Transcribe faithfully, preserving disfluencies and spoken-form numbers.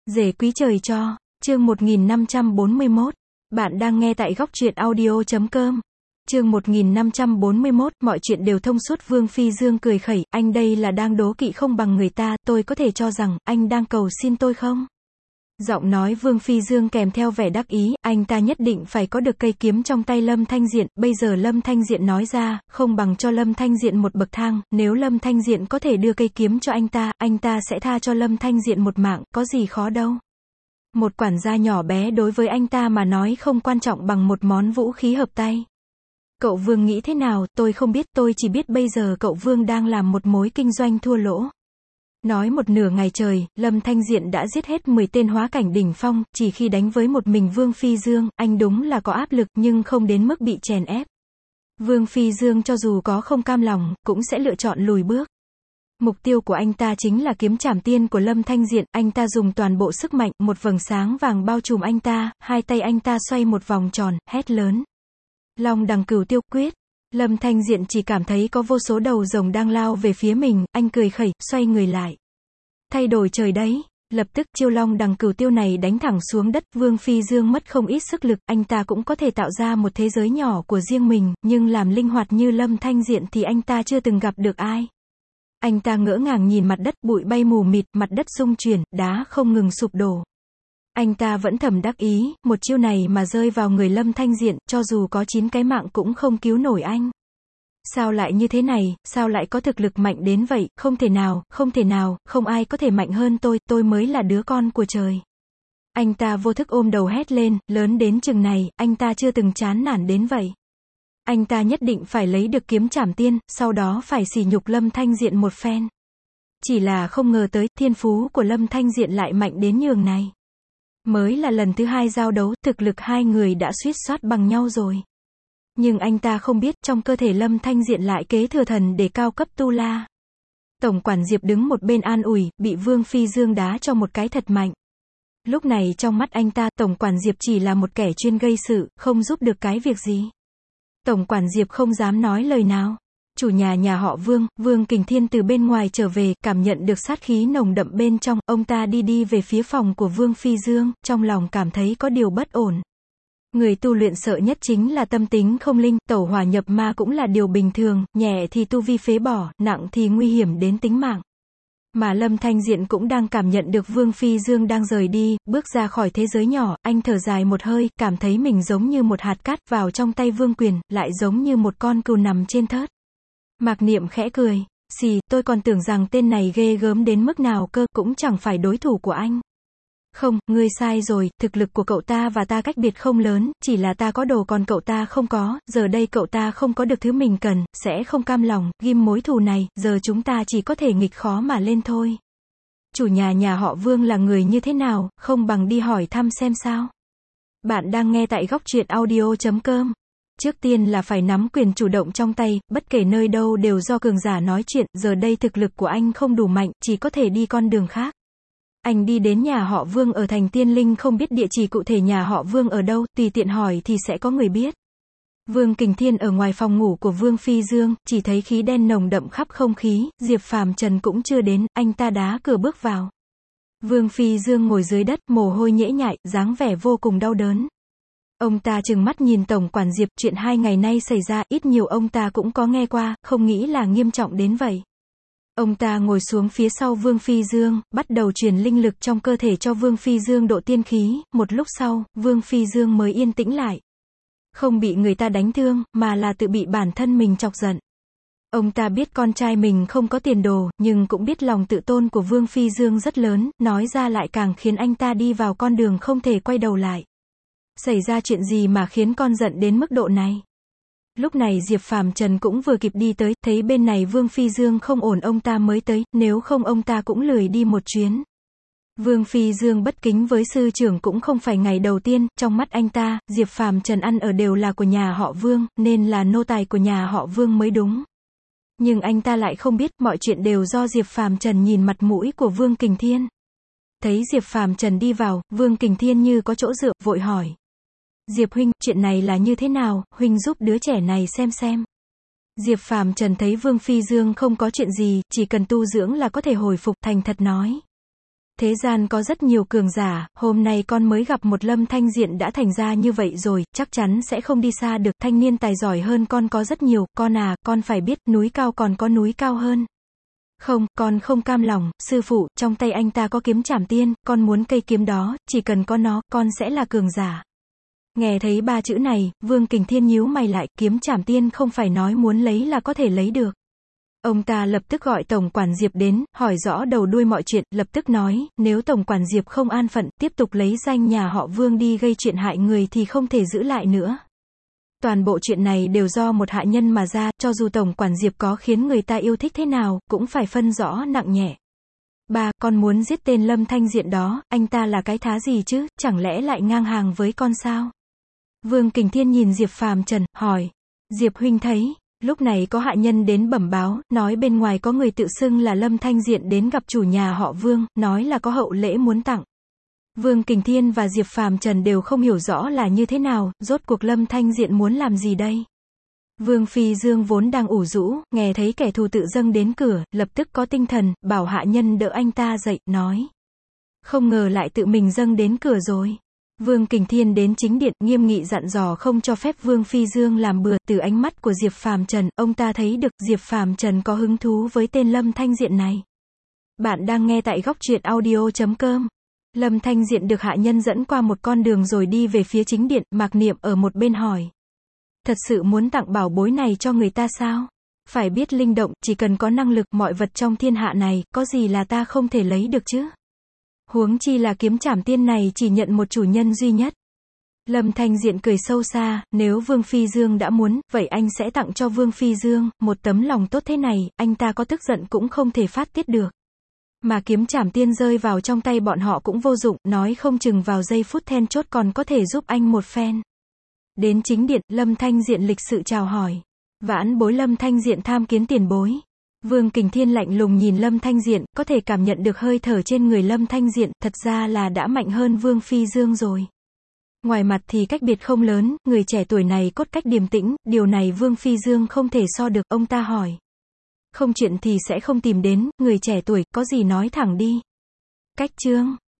Rể quý trời cho, chương một nghìn năm trăm bốn mươi mốt. Bạn đang nghe tại góc truyện audio chấm com. Chương một nghìn năm trăm bốn mươi mốt, mọi chuyện đều thông suốt. Vương Phi Dương cười khẩy, anh đây là đang đố kỵ không bằng người ta, tôi có thể cho rằng, anh đang cầu xin tôi không? Giọng nói Vương Phi Dương kèm theo vẻ đắc ý, anh ta nhất định phải có được cây kiếm trong tay Lâm Thanh Diện, bây giờ Lâm Thanh Diện nói ra, không bằng cho Lâm Thanh Diện một bậc thang, nếu Lâm Thanh Diện có thể đưa cây kiếm cho anh ta, anh ta sẽ tha cho Lâm Thanh Diện một mạng, có gì khó đâu. Một quản gia nhỏ bé đối với anh ta mà nói không quan trọng bằng một món vũ khí hợp tay. Cậu Vương nghĩ thế nào, tôi không biết, tôi chỉ biết bây giờ cậu Vương đang làm một mối kinh doanh thua lỗ. Nói một nửa ngày trời, Lâm Thanh Diện đã giết hết mười tên hóa cảnh đỉnh phong, chỉ khi đánh với một mình Vương Phi Dương, anh đúng là có áp lực nhưng không đến mức bị chèn ép. Vương Phi Dương cho dù có không cam lòng, cũng sẽ lựa chọn lùi bước. Mục tiêu của anh ta chính là kiếm trảm tiên của Lâm Thanh Diện, anh ta dùng toàn bộ sức mạnh, một vầng sáng vàng bao trùm anh ta, hai tay anh ta xoay một vòng tròn, hét lớn. Long đằng cửu tiêu quyết. Lâm Thanh Diện chỉ cảm thấy có vô số đầu rồng đang lao về phía mình, anh cười khẩy, xoay người lại. Thay đổi trời đấy. Lập tức chiêu long đằng cửu tiêu này đánh thẳng xuống đất, Vương Phi Dương mất không ít sức lực, anh ta cũng có thể tạo ra một thế giới nhỏ của riêng mình, nhưng làm linh hoạt như Lâm Thanh Diện thì anh ta chưa từng gặp được ai. Anh ta ngỡ ngàng nhìn mặt đất, bụi bay mù mịt, mặt đất rung chuyển, đá không ngừng sụp đổ. Anh ta vẫn thầm đắc ý, một chiêu này mà rơi vào người Lâm Thanh Diện, cho dù có chín cái mạng cũng không cứu nổi anh. Sao lại như thế này, sao lại có thực lực mạnh đến vậy, không thể nào, không thể nào, không ai có thể mạnh hơn tôi, tôi mới là đứa con của trời. Anh ta vô thức ôm đầu hét lên, lớn đến chừng này, anh ta chưa từng chán nản đến vậy. Anh ta nhất định phải lấy được kiếm trảm tiên, sau đó phải sỉ nhục Lâm Thanh Diện một phen. Chỉ là không ngờ tới, thiên phú của Lâm Thanh Diện lại mạnh đến nhường này. Mới là lần thứ hai giao đấu, thực lực hai người đã suýt soát bằng nhau rồi. Nhưng anh ta không biết, trong cơ thể Lâm Thanh Diện lại kế thừa thần để cao cấp tu la. Tổng quản Diệp đứng một bên an ủi, bị Vương Phi Dương đá cho một cái thật mạnh. Lúc này trong mắt anh ta, Tổng quản Diệp chỉ là một kẻ chuyên gây sự, không giúp được cái việc gì. Tổng quản Diệp không dám nói lời nào. Chủ nhà nhà họ Vương, Vương Kình Thiên từ bên ngoài trở về, cảm nhận được sát khí nồng đậm bên trong, ông ta đi đi về phía phòng của Vương Phi Dương, trong lòng cảm thấy có điều bất ổn. Người tu luyện sợ nhất chính là tâm tính không linh, tẩu hỏa nhập ma cũng là điều bình thường, nhẹ thì tu vi phế bỏ, nặng thì nguy hiểm đến tính mạng. Mà Lâm Thanh Diện cũng đang cảm nhận được Vương Phi Dương đang rời đi, bước ra khỏi thế giới nhỏ, anh thở dài một hơi, cảm thấy mình giống như một hạt cát vào trong tay Vương Quyền, lại giống như một con cừu nằm trên thớt. Mạc Niệm khẽ cười, xì, tôi còn tưởng rằng tên này ghê gớm đến mức nào cơ, cũng chẳng phải đối thủ của anh. Không, ngươi sai rồi, thực lực của cậu ta và ta cách biệt không lớn, chỉ là ta có đồ còn cậu ta không có, giờ đây cậu ta không có được thứ mình cần, sẽ không cam lòng, ghim mối thù này, giờ chúng ta chỉ có thể nghịch khó mà lên thôi. Chủ nhà nhà họ Vương là người như thế nào, không bằng đi hỏi thăm xem sao. Bạn đang nghe tại góc truyện audio chấm com. Trước tiên là phải nắm quyền chủ động trong tay, bất kể nơi đâu đều do cường giả nói chuyện, giờ đây thực lực của anh không đủ mạnh, chỉ có thể đi con đường khác. Anh đi đến nhà họ Vương ở thành Tiên Linh, không biết địa chỉ cụ thể nhà họ Vương ở đâu, tùy tiện hỏi thì sẽ có người biết. Vương Kình Thiên ở ngoài phòng ngủ của Vương Phi Dương, chỉ thấy khí đen nồng đậm khắp không khí, Diệp Phàm Trần cũng chưa đến, anh ta đá cửa bước vào. Vương Phi Dương ngồi dưới đất, mồ hôi nhễ nhại, dáng vẻ vô cùng đau đớn. Ông ta trừng mắt nhìn Tổng quản Diệp, chuyện hai ngày nay xảy ra, ít nhiều ông ta cũng có nghe qua, không nghĩ là nghiêm trọng đến vậy. Ông ta ngồi xuống phía sau Vương Phi Dương, bắt đầu truyền linh lực trong cơ thể cho Vương Phi Dương độ tiên khí, một lúc sau, Vương Phi Dương mới yên tĩnh lại. Không bị người ta đánh thương, mà là tự bị bản thân mình chọc giận. Ông ta biết con trai mình không có tiền đồ, nhưng cũng biết lòng tự tôn của Vương Phi Dương rất lớn, nói ra lại càng khiến anh ta đi vào con đường không thể quay đầu lại. Xảy ra chuyện gì mà khiến con giận đến mức độ này? Lúc này Diệp Phàm Trần cũng vừa kịp đi tới, thấy bên này Vương Phi Dương không ổn ông ta mới tới, nếu không ông ta cũng lười đi một chuyến. Vương Phi Dương bất kính với sư trưởng cũng không phải ngày đầu tiên, trong mắt anh ta, Diệp Phàm Trần ăn ở đều là của nhà họ Vương, nên là nô tài của nhà họ Vương mới đúng. Nhưng anh ta lại không biết, mọi chuyện đều do Diệp Phàm Trần nhìn mặt mũi của Vương Kình Thiên. Thấy Diệp Phàm Trần đi vào, Vương Kình Thiên như có chỗ dựa, vội hỏi. Diệp huynh, chuyện này là như thế nào, huynh giúp đứa trẻ này xem xem. Diệp Phàm Trần thấy Vương Phi Dương không có chuyện gì, chỉ cần tu dưỡng là có thể hồi phục, thành thật nói. Thế gian có rất nhiều cường giả, hôm nay con mới gặp một Lâm Thanh Diện đã thành ra như vậy rồi, chắc chắn sẽ không đi xa được, thanh niên tài giỏi hơn con có rất nhiều, con à, con phải biết, núi cao còn có núi cao hơn. Không, con không cam lòng, sư phụ, trong tay anh ta có kiếm trảm tiên, con muốn cây kiếm đó, chỉ cần có nó, con sẽ là cường giả. Nghe thấy ba chữ này, Vương Kình Thiên nhíu mày lại, kiếm trảm tiên không phải nói muốn lấy là có thể lấy được. Ông ta lập tức gọi Tổng quản Diệp đến, hỏi rõ đầu đuôi mọi chuyện, lập tức nói, nếu Tổng quản Diệp không an phận, tiếp tục lấy danh nhà họ Vương đi gây chuyện hại người thì không thể giữ lại nữa. Toàn bộ chuyện này đều do một hạ nhân mà ra, cho dù Tổng quản Diệp có khiến người ta yêu thích thế nào, cũng phải phân rõ nặng nhẹ. Ba, con muốn giết tên Lâm Thanh Diện đó, anh ta là cái thá gì chứ, chẳng lẽ lại ngang hàng với con sao? Vương Kình Thiên nhìn Diệp Phàm Trần, hỏi, Diệp huynh thấy, lúc này có hạ nhân đến bẩm báo, nói bên ngoài có người tự xưng là Lâm Thanh Diện đến gặp chủ nhà họ Vương, nói là có hậu lễ muốn tặng. Vương Kình Thiên và Diệp Phàm Trần đều không hiểu rõ là như thế nào, rốt cuộc Lâm Thanh Diện muốn làm gì đây? Vương Phi Dương vốn đang ủ rũ, nghe thấy kẻ thù tự dâng đến cửa, lập tức có tinh thần, bảo hạ nhân đỡ anh ta dậy, nói. Không ngờ lại tự mình dâng đến cửa rồi. Vương Kình Thiên đến chính điện, nghiêm nghị dặn dò không cho phép Vương Phi Dương làm bừa. Từ ánh mắt của Diệp Phàm Trần, ông ta thấy được Diệp Phàm Trần có hứng thú với tên Lâm Thanh Diện này. Bạn đang nghe tại góc truyện audio chấm com. Lâm Thanh Diện được hạ nhân dẫn qua một con đường rồi đi về phía chính điện, Mạc Niệm ở một bên hỏi. Thật sự muốn tặng bảo bối này cho người ta sao? Phải biết linh động, chỉ cần có năng lực, mọi vật trong thiên hạ này, có gì là ta không thể lấy được chứ? Huống chi là kiếm trảm tiên này chỉ nhận một chủ nhân duy nhất. Lâm Thanh Diện cười sâu xa, nếu Vương Phi Dương đã muốn, vậy anh sẽ tặng cho Vương Phi Dương, một tấm lòng tốt thế này, anh ta có tức giận cũng không thể phát tiết được. Mà kiếm trảm tiên rơi vào trong tay bọn họ cũng vô dụng, nói không chừng vào giây phút then chốt còn có thể giúp anh một phen. Đến chính điện, Lâm Thanh Diện lịch sự chào hỏi. Vãn bối Lâm Thanh Diện tham kiến tiền bối. Vương Kình Thiên lạnh lùng nhìn Lâm Thanh Diện, có thể cảm nhận được hơi thở trên người Lâm Thanh Diện, thật ra là đã mạnh hơn Vương Phi Dương rồi. Ngoài mặt thì cách biệt không lớn, người trẻ tuổi này cốt cách điềm tĩnh, điều này Vương Phi Dương không thể so được, ông ta hỏi. Không chuyện thì sẽ không tìm đến, người trẻ tuổi, có gì nói thẳng đi. Cách chương